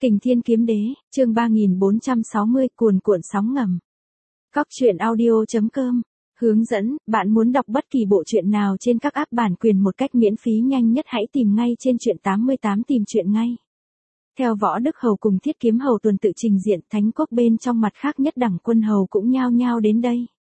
Kình Thiên Kiếm Đế, chương 3460, cuồn cuộn sóng ngầm. Cóc truyện audio.com. Hướng dẫn, bạn muốn đọc bất kỳ bộ truyện nào trên các app bản quyền một cách miễn phí nhanh nhất hãy tìm ngay trên truyện 88 tìm truyện ngay. Theo Võ Đức Hầu cùng Thiết Kiếm Hầu tuần tự trình diện, Thánh Quốc bên trong mặt khác Nhất Đẳng Quân Hầu cũng nhao nhao đến đây.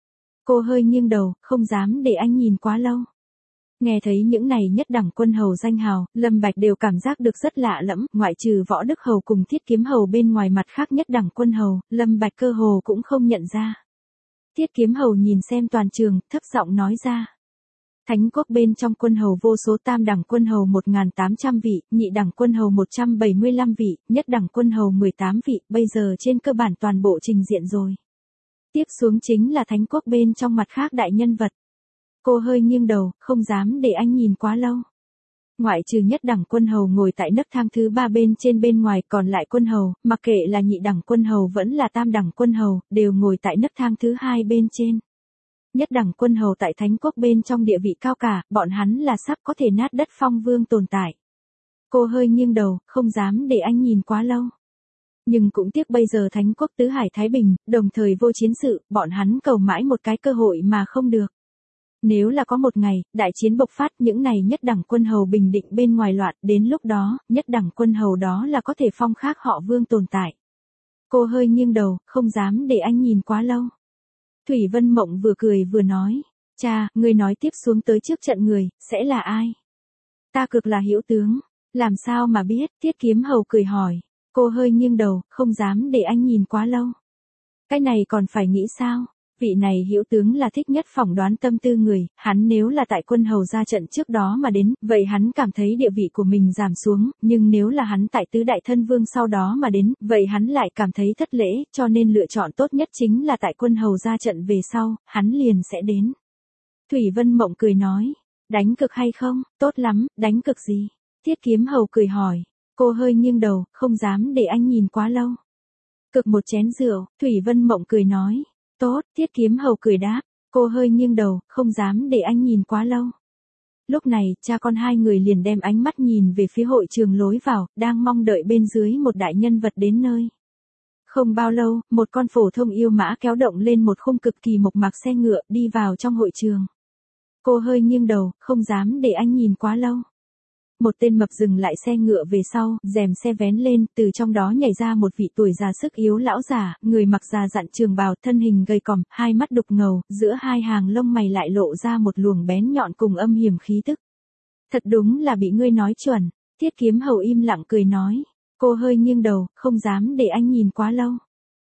Cô hơi nghiêng đầu, không dám để anh nhìn quá lâu. Nghe thấy những này Nhất Đẳng Quân Hầu danh hào, Lâm Bạch đều cảm giác được rất lạ lẫm, ngoại trừ Võ Đức Hầu cùng Thiết Kiếm Hầu bên ngoài mặt khác Nhất Đẳng Quân Hầu, Lâm Bạch cơ hồ cũng không nhận ra. Thiết Kiếm Hầu nhìn xem toàn trường, thấp giọng nói ra. Thánh Quốc bên trong quân hầu vô số, tam đẳng quân hầu 1.800 vị, nhị đẳng quân hầu 175 vị, nhất đẳng quân hầu 18 vị, bây giờ trên cơ bản toàn bộ trình diện rồi. Tiếp xuống chính là Thánh Quốc bên trong mặt khác đại nhân vật. Cô hơi nghiêng đầu, không dám để anh nhìn quá lâu. Ngoại trừ nhất đẳng quân hầu ngồi tại nấc thang thứ 3 bên trên, bên ngoài còn lại quân hầu, mặc kệ là nhị đẳng quân hầu vẫn là tam đẳng quân hầu, đều ngồi tại nấc thang thứ 2 bên trên. Nhất đẳng quân hầu tại Thánh Quốc bên trong địa vị cao cả, bọn hắn là sắp có thể nát đất phong vương tồn tại. Cô hơi nghiêng đầu, không dám để anh nhìn quá lâu. Nhưng cũng tiếc bây giờ Thánh Quốc tứ hải thái bình, đồng thời vô chiến sự, bọn hắn cầu mãi một cái cơ hội mà không được. Nếu là có một ngày, đại chiến bộc phát, những này nhất đẳng quân hầu bình định bên ngoài loạn, đến lúc đó, nhất đẳng quân hầu đó là có thể phong khác họ vương tồn tại. Cô hơi nghiêng đầu, không dám để anh nhìn quá lâu. Thủy Vân Mộng vừa cười vừa nói, cha, người nói tiếp xuống tới trước trận người, sẽ là ai? Ta cực là hữu tướng, làm sao mà biết? Thiết Kiếm Hầu cười hỏi. Cô hơi nghiêng đầu, không dám để anh nhìn quá lâu. Cái này còn phải nghĩ sao? Vị này hữu tướng là thích nhất phỏng đoán tâm tư người, hắn nếu là tại quân hầu ra trận trước đó mà đến, vậy hắn cảm thấy địa vị của mình giảm xuống, nhưng nếu là hắn tại tứ đại thân vương sau đó mà đến, vậy hắn lại cảm thấy thất lễ, cho nên lựa chọn tốt nhất chính là tại quân hầu ra trận về sau, hắn liền sẽ đến. Thủy Vân Mộng cười nói, đánh cực hay không? Tốt lắm, đánh cực gì? Thiết Kiếm Hầu cười hỏi. Cô hơi nghiêng đầu, không dám để anh nhìn quá lâu. Cực một chén rượu, Thủy Vân Mộng cười nói. Tốt, Thiết Kiếm Hầu cười đáp. Cô hơi nghiêng đầu, không dám để anh nhìn quá lâu. Lúc này, cha con hai người liền đem ánh mắt nhìn về phía hội trường lối vào, đang mong đợi bên dưới một đại nhân vật đến nơi. Không bao lâu, một con phổ thông yêu mã kéo động lên một khung cực kỳ mộc mạc xe ngựa đi vào trong hội trường. Cô hơi nghiêng đầu, không dám để anh nhìn quá lâu. Một tên mập dừng lại xe ngựa về sau, rèm xe vén lên, từ trong đó nhảy ra một vị tuổi già sức yếu lão già, người mặc già dặn trường bào, thân hình gầy còm, hai mắt đục ngầu, giữa hai hàng lông mày lại lộ ra một luồng bén nhọn cùng âm hiểm khí tức. Thật đúng là bị ngươi nói chuẩn. Thiết Kiếm Hầu im lặng cười nói. Cô hơi nghiêng đầu, không dám để anh nhìn quá lâu.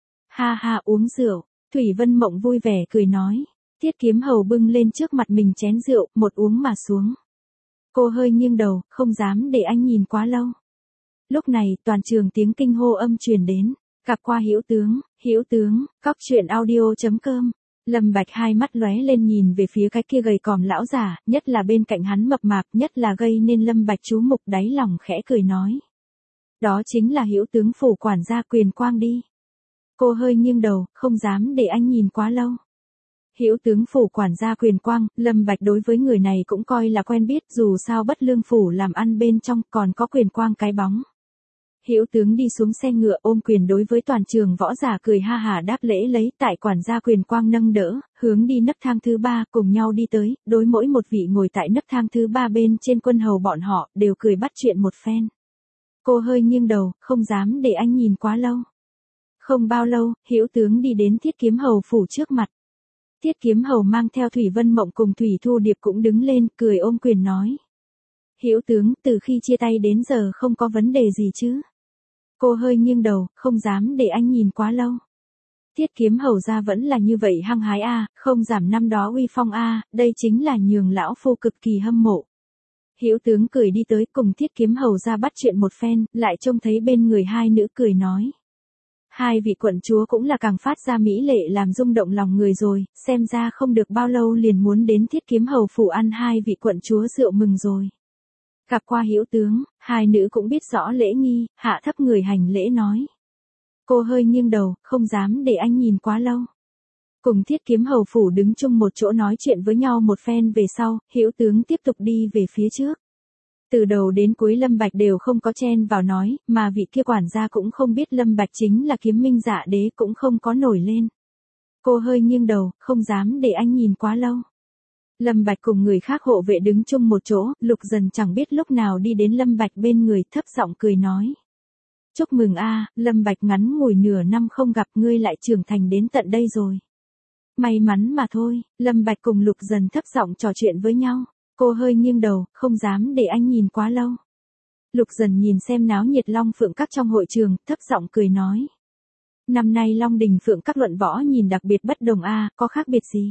Ha ha, uống rượu. Thủy Vân Mộng vui vẻ cười nói. Thiết Kiếm Hầu bưng lên trước mặt mình chén rượu, một uống mà xuống. Cô hơi nghiêng đầu, không dám để anh nhìn quá lâu. Lúc này, toàn trường tiếng kinh hô âm truyền đến. Gặp qua hữu tướng, cóc truyện audio.com. Lâm Bạch hai mắt lóe lên nhìn về phía cái kia gầy còm lão già, nhất là bên cạnh hắn mập mạp, nhất là gây nên Lâm Bạch chú mục, đáy lòng khẽ cười nói. Đó chính là hữu tướng phủ quản gia Quyền Quang đi. Cô hơi nghiêng đầu, không dám để anh nhìn quá lâu. Hữu tướng phủ quản gia Quyền Quang, Lâm Bạch đối với người này cũng coi là quen biết, dù sao Bất Lương phủ làm ăn bên trong còn có Quyền Quang cái bóng. Hữu tướng đi xuống xe ngựa ôm quyền đối với toàn trường võ giả cười ha hả đáp lễ lấy, tại quản gia Quyền Quang nâng đỡ, hướng đi nấc thang thứ 3 cùng nhau đi tới, đối mỗi một vị ngồi tại nấc thang thứ 3 bên trên quân hầu bọn họ đều cười bắt chuyện một phen. Cô hơi nghiêng đầu, không dám để anh nhìn quá lâu. Không bao lâu, Hữu tướng đi đến Thiết Kiếm Hầu phủ trước mặt. Thiết Kiếm Hầu mang theo Thủy Vân Mộng cùng Thủy Thu Điệp cũng đứng lên, cười ôm quyền nói. Hữu tướng, từ khi chia tay đến giờ không có vấn đề gì chứ? Cô hơi nghiêng đầu, không dám để anh nhìn quá lâu. Thiết Kiếm Hầu ra vẫn là như vậy hăng hái a, không giảm năm đó uy phong a, đây chính là nhường lão phu cực kỳ hâm mộ. Hữu tướng cười đi tới cùng Thiết Kiếm Hầu ra bắt chuyện một phen, lại trông thấy bên người hai nữ cười nói. Hai vị quận chúa cũng là càng phát ra mỹ lệ làm rung động lòng người rồi, xem ra không được bao lâu liền muốn đến Thiết Kiếm Hầu phủ ăn hai vị quận chúa rượu mừng rồi. Gặp qua hữu tướng, hai nữ cũng biết rõ lễ nghi, hạ thấp người hành lễ nói. Cô hơi nghiêng đầu, không dám để anh nhìn quá lâu. Cùng Thiết Kiếm Hầu phủ đứng chung một chỗ nói chuyện với nhau một phen về sau, hữu tướng tiếp tục đi về phía trước. Từ đầu đến cuối Lâm Bạch đều không có chen vào nói, mà vị kia quản gia cũng không biết Lâm Bạch chính là Kiếm Minh Dạ Đế cũng không có nổi lên. Cô hơi nghiêng đầu, không dám để anh nhìn quá lâu. Lâm Bạch cùng người khác hộ vệ đứng chung một chỗ, Lục Dần chẳng biết lúc nào đi đến Lâm Bạch bên người, thấp giọng cười nói. Chúc mừng a, Lâm Bạch, ngắn ngủi nửa năm không gặp ngươi lại trưởng thành đến tận đây rồi. May mắn mà thôi, Lâm Bạch cùng Lục Dần thấp giọng trò chuyện với nhau. Cô hơi nghiêng đầu, không dám để anh nhìn quá lâu. Lục Dần nhìn xem náo nhiệt Long Phượng Các trong hội trường, thấp giọng cười nói. Năm nay Long Đình Phượng Các luận võ nhìn đặc biệt bất đồng a, có khác biệt gì?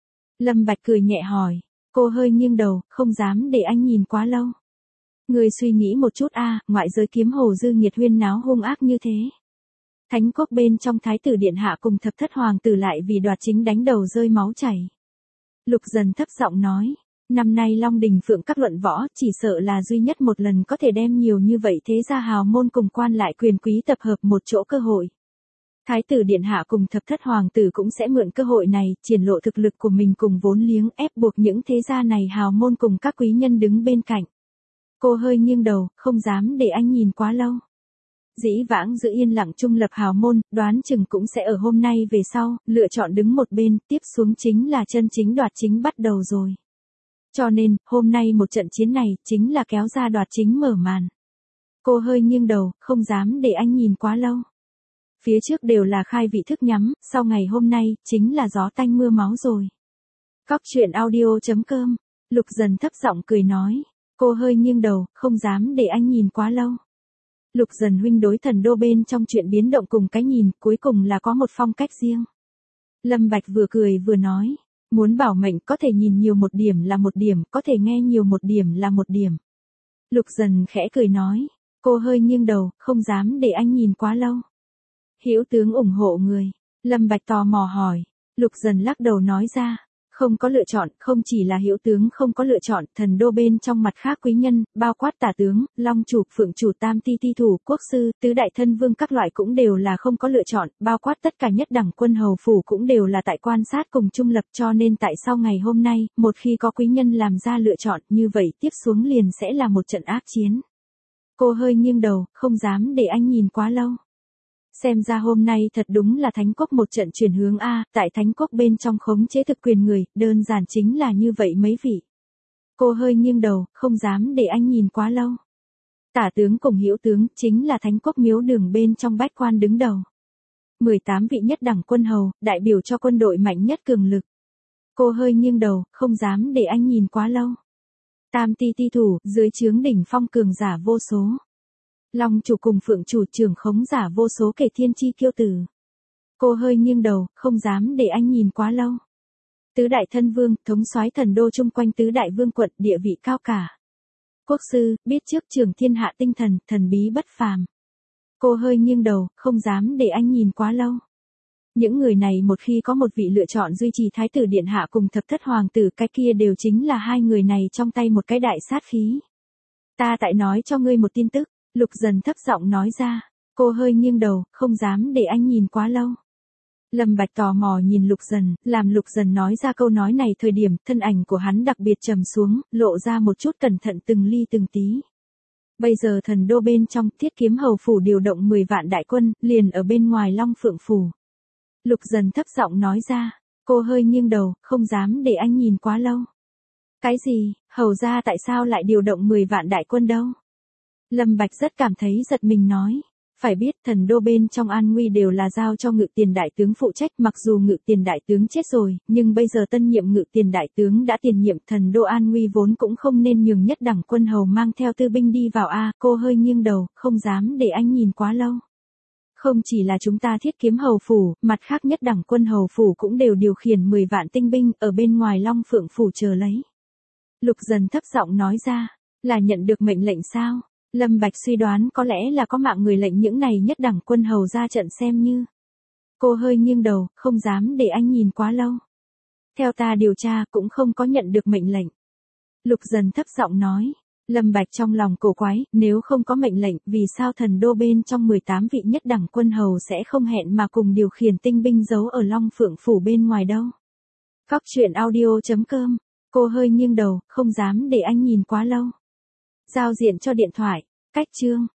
Lâm Bạch cười nhẹ hỏi. Cô hơi nghiêng đầu, không dám để anh nhìn quá lâu. Người suy nghĩ một chút a, ngoại giới kiếm hồ dư nghiệt huyên náo hung ác như thế. Thánh quốc bên trong Thái tử điện hạ cùng thập thất hoàng tử lại vì đoạt chính đánh đầu rơi máu chảy. Lục Dần thấp giọng nói. Năm nay Long Đình Phượng Các luận võ chỉ sợ là duy nhất một lần có thể đem nhiều như vậy thế gia hào môn cùng quan lại quyền quý tập hợp một chỗ cơ hội. Thái tử điện hạ cùng thập thất hoàng tử cũng sẽ mượn cơ hội này triển lộ thực lực của mình cùng vốn liếng ép buộc những thế gia này hào môn cùng các quý nhân đứng bên cạnh. Cô hơi nghiêng đầu, không dám để anh nhìn quá lâu. Dĩ vãng giữ yên lặng trung lập hào môn, đoán chừng cũng sẽ ở hôm nay về sau, lựa chọn đứng một bên, tiếp xuống chính là chân chính đoạt chính bắt đầu rồi. Cho nên, hôm nay một trận chiến này, chính là kéo ra đoạt chính mở màn. Cô hơi nghiêng đầu, không dám để anh nhìn quá lâu. Phía trước đều là khai vị thức nhắm, sau ngày hôm nay, chính là gió tanh mưa máu rồi. Cóc truyện audio.com, Lục Dần thấp giọng cười nói. Cô hơi nghiêng đầu, không dám để anh nhìn quá lâu. Lục Dần huynh đối Thần Đô bên trong chuyện biến động cùng cái nhìn, cuối cùng là có một phong cách riêng. Lâm Bạch vừa cười vừa nói. Muốn bảo mệnh có thể nhìn nhiều một điểm là một điểm, có thể nghe nhiều một điểm là một điểm. Lục Dần khẽ cười nói. Cô hơi nghiêng đầu, không dám để anh nhìn quá lâu. Hữu tướng ủng hộ người. Lâm Bạch tò mò hỏi. Lục Dần lắc đầu nói ra. Không có lựa chọn, không chỉ là hữu tướng không có lựa chọn, Thần Đô bên trong mặt khác quý nhân, bao quát tả tướng, long chủ, phượng chủ, tam ti ti thủ, quốc sư, tứ đại thân vương các loại cũng đều là không có lựa chọn, bao quát tất cả nhất đẳng quân hầu phủ cũng đều là tại quan sát cùng trung lập, cho nên tại sau ngày hôm nay, một khi có quý nhân làm ra lựa chọn, như vậy tiếp xuống liền sẽ là một trận ác chiến. Cô hơi nghiêng đầu, không dám để anh nhìn quá lâu. Xem ra hôm nay thật đúng là Thánh quốc một trận chuyển hướng a, tại Thánh quốc bên trong khống chế thực quyền người, đơn giản chính là như vậy mấy vị. Cô hơi nghiêng đầu, không dám để anh nhìn quá lâu. Tả tướng cùng hữu tướng chính là Thánh quốc miếu đường bên trong bách quan đứng đầu. 18 vị nhất đẳng quân hầu, đại biểu cho quân đội mạnh nhất cường lực. Cô hơi nghiêng đầu, không dám để anh nhìn quá lâu. Tam ti ti thủ, dưới trướng đỉnh phong cường giả vô số. Long chủ cùng phượng chủ trưởng khống giả vô số kể thiên chi kiêu tử. Cô hơi nghiêng đầu, không dám để anh nhìn quá lâu. Tứ đại thân vương, thống soái Thần Đô chung quanh tứ đại vương quận, địa vị cao cả. Quốc sư, biết trước trưởng thiên hạ tinh thần, thần bí bất phàm. Cô hơi nghiêng đầu, không dám để anh nhìn quá lâu. Những người này một khi có một vị lựa chọn duy trì thái tử điện hạ cùng thập thất hoàng tử, cái kia đều chính là hai người này trong tay một cái đại sát khí. Ta tại nói cho ngươi một tin tức. Lục Dần thấp giọng nói ra. Cô hơi nghiêng đầu, không dám để anh nhìn quá lâu. Lâm Bạch tò mò nhìn Lục Dần, làm Lục Dần nói ra câu nói này thời điểm, thân ảnh của hắn đặc biệt trầm xuống, lộ ra một chút cẩn thận từng ly từng tí. Bây giờ Thần Đô bên trong, Thiết Kiếm hầu phủ điều động 10 vạn đại quân, liền ở bên ngoài Long Phượng phủ. Lục Dần thấp giọng nói ra. Cô hơi nghiêng đầu, không dám để anh nhìn quá lâu. Cái gì, hầu ra tại sao lại điều động 10 vạn đại quân đâu? Lâm Bạch rất cảm thấy giật mình nói. Phải biết Thần Đô bên trong an nguy đều là giao cho Ngự Tiền đại tướng phụ trách, mặc dù Ngự Tiền đại tướng chết rồi, nhưng bây giờ tân nhiệm Ngự Tiền đại tướng đã tiền nhiệm, Thần Đô an nguy vốn cũng không nên nhường nhất đẳng quân hầu mang theo tư binh đi vào a. Cô hơi nghiêng đầu, không dám để anh nhìn quá lâu. Không chỉ là chúng ta Thiết Kiếm hầu phủ, mặt khác nhất đẳng quân hầu phủ cũng đều điều khiển 10 vạn tinh binh ở bên ngoài Long Phượng phủ chờ lấy. Lục Dần thấp giọng nói ra, là nhận được mệnh lệnh sao? Lâm Bạch suy đoán có lẽ là có mạng người lệnh những này nhất đẳng quân hầu ra trận xem như. Cô hơi nghiêng đầu, không dám để anh nhìn quá lâu. Theo ta điều tra cũng không có nhận được mệnh lệnh. Lục Dần thấp giọng nói. Lâm Bạch trong lòng cổ quái, nếu không có mệnh lệnh, vì sao Thần Đô bên trong 18 vị nhất đẳng quân hầu sẽ không hẹn mà cùng điều khiển tinh binh giấu ở Long Phượng phủ bên ngoài đâu? Cóc truyện audio.com, cô hơi nghiêng đầu, không dám để anh nhìn quá lâu. Giao diện cho điện thoại. Cách chương.